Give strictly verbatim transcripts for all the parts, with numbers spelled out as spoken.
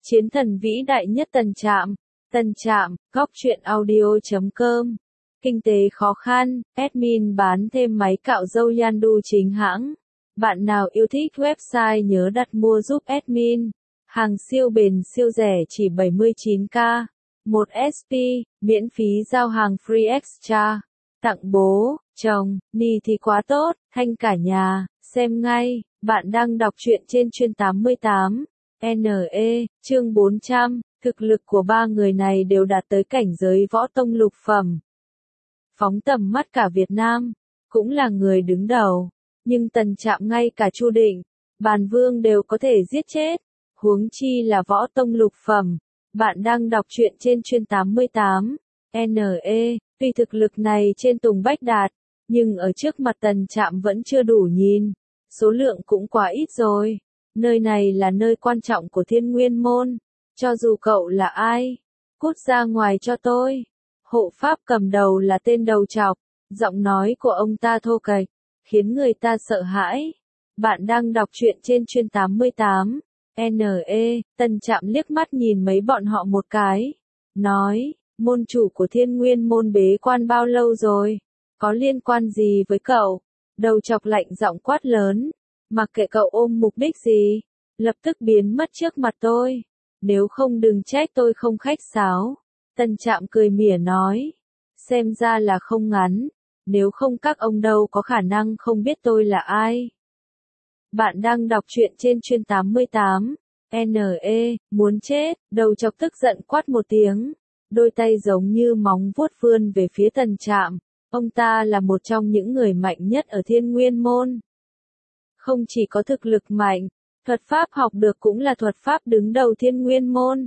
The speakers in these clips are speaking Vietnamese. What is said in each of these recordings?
Chiến thần vĩ đại nhất Tần Trạm. Tần Trạm, góc truyện audio chấm com. Kinh tế khó khăn, admin bán thêm máy cạo râu Yandu chính hãng. Bạn nào yêu thích website nhớ đặt mua giúp admin. Hàng siêu bền siêu rẻ chỉ bảy mươi chín k. một ét pê, miễn phí giao hàng free extra. Tặng bố, chồng, ni thì quá tốt, thanh cả nhà, xem ngay. Bạn đang đọc truyện trên chuyên tám mươi tám. en e, chương bốn trăm, thực lực của ba người này đều đạt tới cảnh giới võ tông lục phẩm. Phóng tầm mắt cả Việt Nam, cũng là người đứng đầu, nhưng Tần Trạm ngay cả Chu Định, Bàn Vương đều có thể giết chết, huống chi là võ tông lục phẩm. Bạn đang đọc truyện trên chuyên tám mươi tám. en e, tuy thực lực này trên Tùng Bách Đạt, nhưng ở trước mặt Tần Trạm vẫn chưa đủ nhìn, số lượng cũng quá ít rồi. Nơi này là nơi quan trọng của Thiên Nguyên Môn, cho dù cậu là ai, cút ra ngoài cho tôi. Hộ pháp cầm đầu là tên đầu trọc, giọng nói của ông ta thô kệch, khiến người ta sợ hãi. Bạn đang đọc truyện trên chuyên tám mươi tám. en e, Tần Trạm liếc mắt nhìn mấy bọn họ một cái, nói, môn chủ của Thiên Nguyên Môn bế quan bao lâu rồi, có liên quan gì với cậu? Đầu trọc lạnh giọng quát lớn, mặc kệ cậu ôm mục đích gì, lập tức biến mất trước mặt tôi, nếu không đừng trách tôi không khách sáo. Tần Trạm cười mỉa nói, xem ra là không ngắn, nếu không các ông đâu có khả năng không biết tôi là ai. Bạn đang đọc truyện trên chuyên tám mươi tám. en e, muốn chết, đầu chọc tức giận quát một tiếng, đôi tay giống như móng vuốt vươn về phía Tần Trạm. Ông ta là một trong những người mạnh nhất ở Thiên Nguyên Môn. Không chỉ có thực lực mạnh, thuật pháp học được cũng là thuật pháp đứng đầu Thiên Nguyên Môn.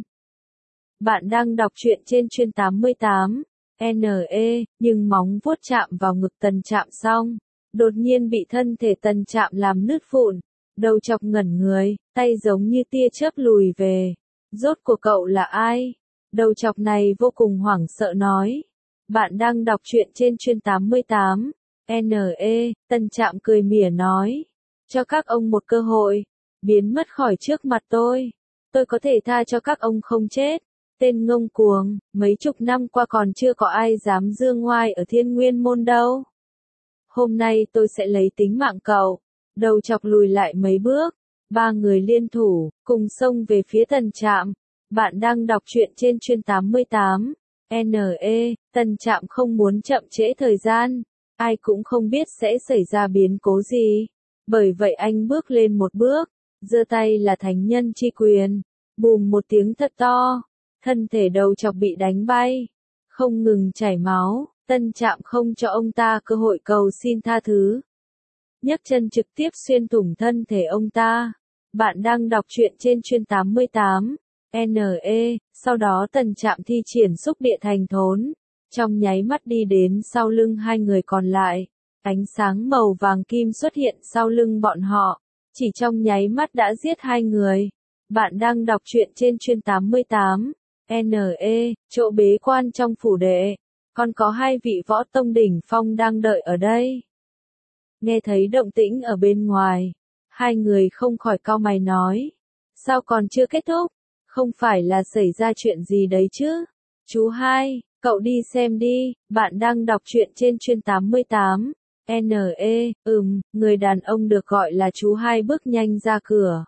Bạn đang đọc truyện trên chuyên tám mươi tám. en e, nhưng móng vuốt chạm vào ngực Tần Trạm xong, đột nhiên bị thân thể Tần Trạm làm nứt vụn. Đầu chọc ngẩn người, tay giống như tia chớp lùi về. Rốt của cậu là ai? Đầu chọc này vô cùng hoảng sợ nói. Bạn đang đọc truyện trên chuyên tám mươi tám. en e, Tần Trạm cười mỉa nói. Cho các ông một cơ hội, biến mất khỏi trước mặt tôi. Tôi có thể tha cho các ông không chết. Tên ngông cuồng, mấy chục năm qua còn chưa có ai dám dương ngoai ở Thiên Nguyên Môn đâu. Hôm nay tôi sẽ lấy tính mạng cậu. Đầu chọc lùi lại mấy bước, ba người liên thủ, cùng xông về phía Tần Trạm. Bạn đang đọc truyện trên chuyên tám mươi tám. en e, Tần Trạm không muốn chậm trễ thời gian, ai cũng không biết sẽ xảy ra biến cố gì. Bởi vậy anh bước lên một bước, giơ tay là thánh nhân chi quyền, bùm một tiếng thật to, thân thể đầu chọc bị đánh bay, không ngừng chảy máu. Tần Trạm không cho ông ta cơ hội cầu xin tha thứ, nhấc chân trực tiếp xuyên thủng thân thể ông ta. Bạn đang đọc truyện trên chuyên tám mươi tám. en e, sau đó Tần Trạm thi triển xúc địa thành thốn, trong nháy mắt đi đến sau lưng hai người còn lại. Ánh sáng màu vàng kim xuất hiện sau lưng bọn họ, chỉ trong nháy mắt đã giết hai người. Bạn đang đọc truyện trên chuyên tám mươi tám. en e, chỗ bế quan trong phủ đệ, còn có hai vị võ tông đỉnh phong đang đợi ở đây. Nghe thấy động tĩnh ở bên ngoài, hai người không khỏi cau mày nói, sao còn chưa kết thúc, không phải là xảy ra chuyện gì đấy chứ? Chú hai, cậu đi xem đi. Bạn đang đọc truyện trên chuyên tám mươi tám. en e, ừm, người đàn ông được gọi là chú hai bước nhanh ra cửa.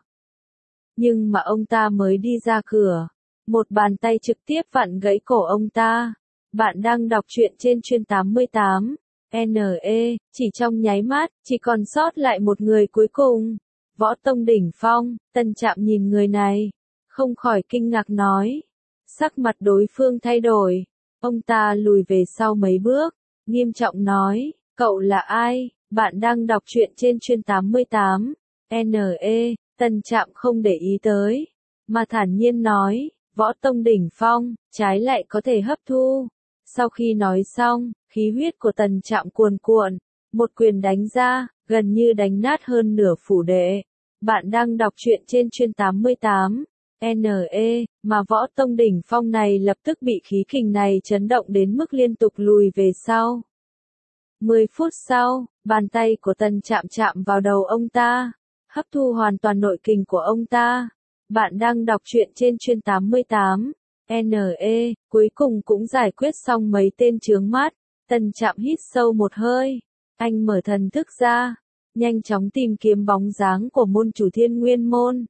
Nhưng mà ông ta mới đi ra cửa, một bàn tay trực tiếp vặn gãy cổ ông ta. Bạn đang đọc truyện trên chuyên tám mươi tám. en e, chỉ trong nháy mắt, chỉ còn sót lại một người cuối cùng. Võ tông đỉnh phong. Tần Trạm nhìn người này, không khỏi kinh ngạc nói. Sắc mặt đối phương thay đổi, ông ta lùi về sau mấy bước, nghiêm trọng nói, cậu là ai? Bạn đang đọc truyện trên chuyên tám mươi tám. en e, Tần Trạm không để ý tới, mà thản nhiên nói, võ tông đỉnh phong, trái lại có thể hấp thu. Sau khi nói xong, khí huyết của Tần Trạm cuồn cuộn, một quyền đánh ra, gần như đánh nát hơn nửa phủ đệ. Bạn đang đọc truyện trên chuyên tám mươi tám. en e, mà võ tông đỉnh phong này lập tức bị khí kình này chấn động đến mức liên tục lùi về sau. mười phút sau, bàn tay của Tần Trạm chạm vào đầu ông ta, hấp thu hoàn toàn nội kình của ông ta. Bạn đang đọc truyện trên chuyên tám mươi tám. N E, cuối cùng cũng giải quyết xong mấy tên chướng mắt. Tân Trạm hít sâu một hơi. Anh mở thần thức ra, nhanh chóng tìm kiếm bóng dáng của môn chủ Thiên Nguyên Môn.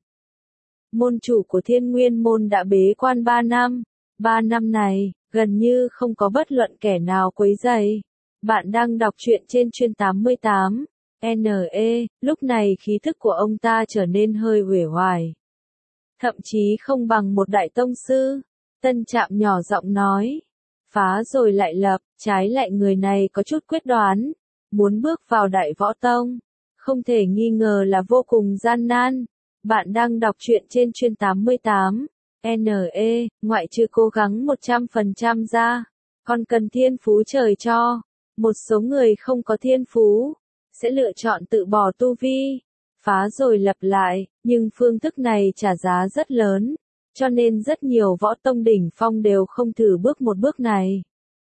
Môn chủ của Thiên Nguyên Môn đã bế quan ba năm. ba năm này, gần như không có bất luận kẻ nào quấy rầy. Bạn đang đọc truyện trên chuyên tám mươi tám. N E, lúc này khí thức của ông ta trở nên hơi uể oải. Thậm chí không bằng một đại tông sư. Tân Trạm nhỏ giọng nói. Phá rồi lại lập, trái lại người này có chút quyết đoán. Muốn bước vào đại võ tông. Không thể nghi ngờ là vô cùng gian nan. Bạn đang đọc truyện trên chuyên tám mươi tám. N E, ngoại trừ cố gắng một trăm phần trăm ra. Còn cần thiên phú trời cho. Một số người không có thiên phú. Sẽ lựa chọn tự bỏ tu vi. Phá rồi lập lại, nhưng phương thức này trả giá rất lớn, cho nên rất nhiều võ tông đỉnh phong đều không thử bước một bước này.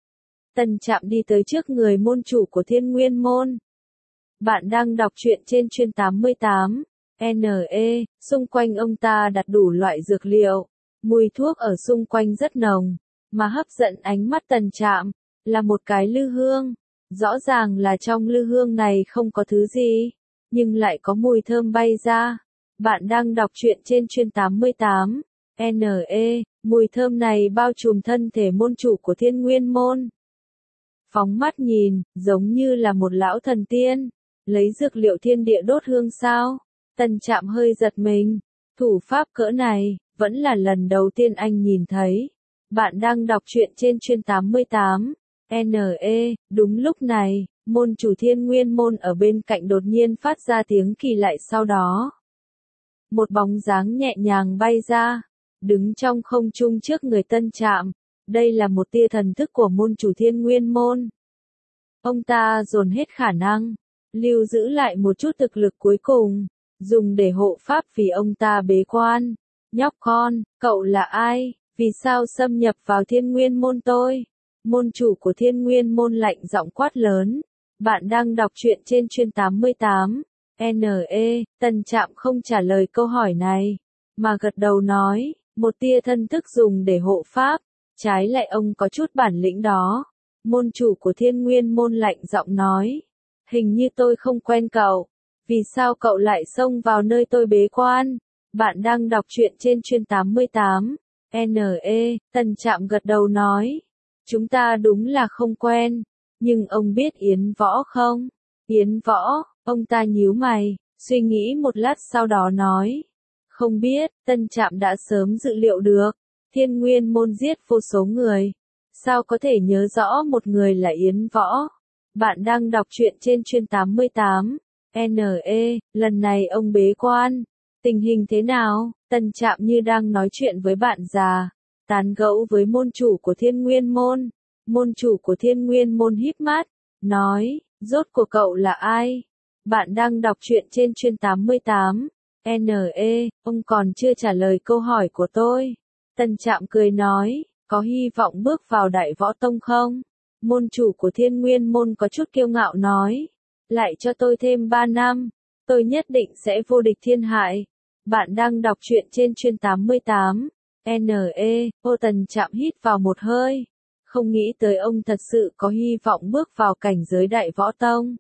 Tân Trạm đi tới trước người môn chủ của Thiên Nguyên Môn. Bạn đang đọc truyện trên chuyên tám mươi tám. N E, xung quanh ông ta đặt đủ loại dược liệu, mùi thuốc ở xung quanh rất nồng, mà hấp dẫn ánh mắt Tân Trạm, là một cái lư hương. Rõ ràng là trong lư hương này không có thứ gì, nhưng lại có mùi thơm bay ra. Bạn đang đọc truyện trên chuyên tám mươi tám. N E, mùi thơm này bao trùm thân thể môn chủ của Thiên Nguyên Môn. Phóng mắt nhìn, giống như là một lão thần tiên. Lấy dược liệu thiên địa đốt hương sao? Tân Trạm hơi giật mình. Thủ pháp cỡ này, vẫn là lần đầu tiên anh nhìn thấy. Bạn đang đọc truyện trên chuyên tám mươi tám. N E, đúng lúc này, môn chủ Thiên Nguyên Môn ở bên cạnh đột nhiên phát ra tiếng kỳ lạ, sau đó. Một bóng dáng nhẹ nhàng bay ra, đứng trong không trung trước người Tân Trạm. Đây là một tia thần thức của môn chủ Thiên Nguyên Môn. Ông ta dồn hết khả năng, lưu giữ lại một chút thực lực cuối cùng, dùng để hộ pháp vì ông ta bế quan. Nhóc con, cậu là ai? Vì sao xâm nhập vào Thiên Nguyên Môn tôi? Môn chủ của Thiên Nguyên Môn lạnh giọng quát lớn. Bạn đang đọc truyện trên chuyên tám mươi tám. N E, Tân Trạm không trả lời câu hỏi này, mà gật đầu nói, một tia thân thức dùng để hộ pháp, trái lại ông có chút bản lĩnh đó. Môn chủ của Thiên Nguyên Môn lạnh giọng nói, hình như tôi không quen cậu, vì sao cậu lại xông vào nơi tôi bế quan? Bạn đang đọc truyện trên chuyên tám mươi tám. N E, Tân Trạm gật đầu nói, chúng ta đúng là không quen, nhưng ông biết Yến Võ không? Yến Võ, ông ta nhíu mày, suy nghĩ một lát sau đó nói, không biết. Tân Trạm đã sớm dự liệu được, Thiên Nguyên Môn giết vô số người, sao có thể nhớ rõ một người là Yến Võ? Bạn đang đọc truyện trên chuyên tám mươi tám. N E, lần này ông bế quan, tình hình thế nào? Tân Trạm như đang nói chuyện với bạn già, tán gẫu với môn chủ của Thiên Nguyên Môn. Môn chủ của Thiên Nguyên Môn híp mắt, nói, rốt cuộc cậu là ai? Bạn đang đọc truyện trên chuyên tám mươi tám. N E, ông còn chưa trả lời câu hỏi của tôi. Tân Trạm cười nói, có hy vọng bước vào đại võ tông không? Môn chủ của Thiên Nguyên Môn có chút kiêu ngạo nói, lại cho tôi thêm ba năm, tôi nhất định sẽ vô địch thiên hạ. Bạn đang đọc truyện trên chuyên tám mươi tám. N E, ô Tân Trạm hít vào một hơi. Không nghĩ tới ông thật sự có hy vọng bước vào cảnh giới đại võ tông.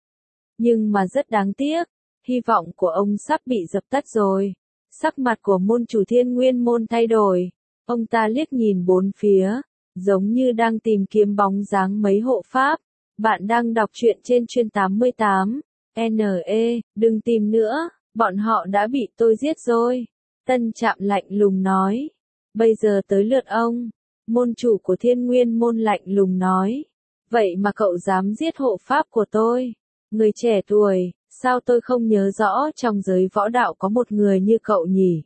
Nhưng mà rất đáng tiếc, hy vọng của ông sắp bị dập tắt rồi. Sắc mặt của môn chủ Thiên Nguyên Môn thay đổi. Ông ta liếc nhìn bốn phía, giống như đang tìm kiếm bóng dáng mấy hộ pháp. Bạn đang đọc truyện trên chuyên tám mươi tám. N E, đừng tìm nữa, bọn họ đã bị tôi giết rồi. Tân Trạm lạnh lùng nói. Bây giờ tới lượt ông. Môn chủ của Thiên Nguyên Môn lạnh lùng nói. Vậy mà cậu dám giết hộ pháp của tôi? Người trẻ tuổi, sao tôi không nhớ rõ trong giới võ đạo có một người như cậu nhỉ?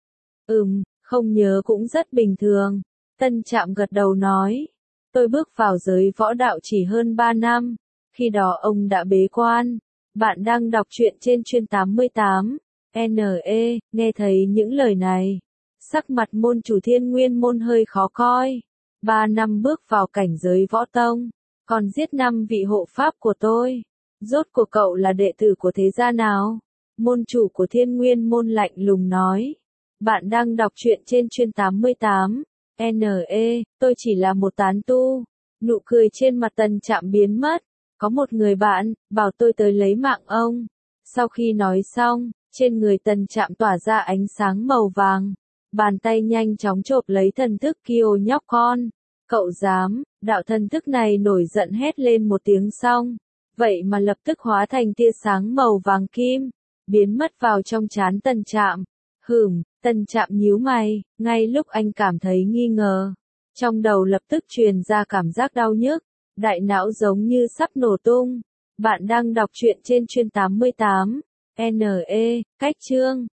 Ừm, không nhớ cũng rất bình thường. Tân Trạm gật đầu nói. Tôi bước vào giới võ đạo chỉ hơn ba năm. Khi đó ông đã bế quan. Bạn đang đọc truyện trên chuyên tám mươi tám. N E, nghe thấy những lời này. Sắc mặt môn chủ Thiên Nguyên Môn hơi khó coi. Ba năm bước vào cảnh giới võ tông, còn giết năm vị hộ pháp của tôi. Rốt cuộc cậu là đệ tử của thế gia nào? Môn chủ của Thiên Nguyên Môn lạnh lùng nói. Bạn đang đọc truyện trên chuyên tám mươi tám. N E, tôi chỉ là một tán tu. Nụ cười trên mặt Tần Trạm biến mất. Có một người bạn, bảo tôi tới lấy mạng ông. Sau khi nói xong, trên người Tần Trạm tỏa ra ánh sáng màu vàng. Bàn tay nhanh chóng chộp lấy thần thức Kiều nhóc con. Cậu dám, đạo thần thức này nổi giận hét lên một tiếng xong. Vậy mà lập tức hóa thành tia sáng màu vàng kim. Biến mất vào trong trán Tần Trạm. Hửm, Tần Trạm nhíu mày, ngay lúc anh cảm thấy nghi ngờ. Trong đầu lập tức truyền ra cảm giác đau nhức. Đại não giống như sắp nổ tung. Bạn đang đọc truyện trên chuyên tám mươi tám. N E, cách chương.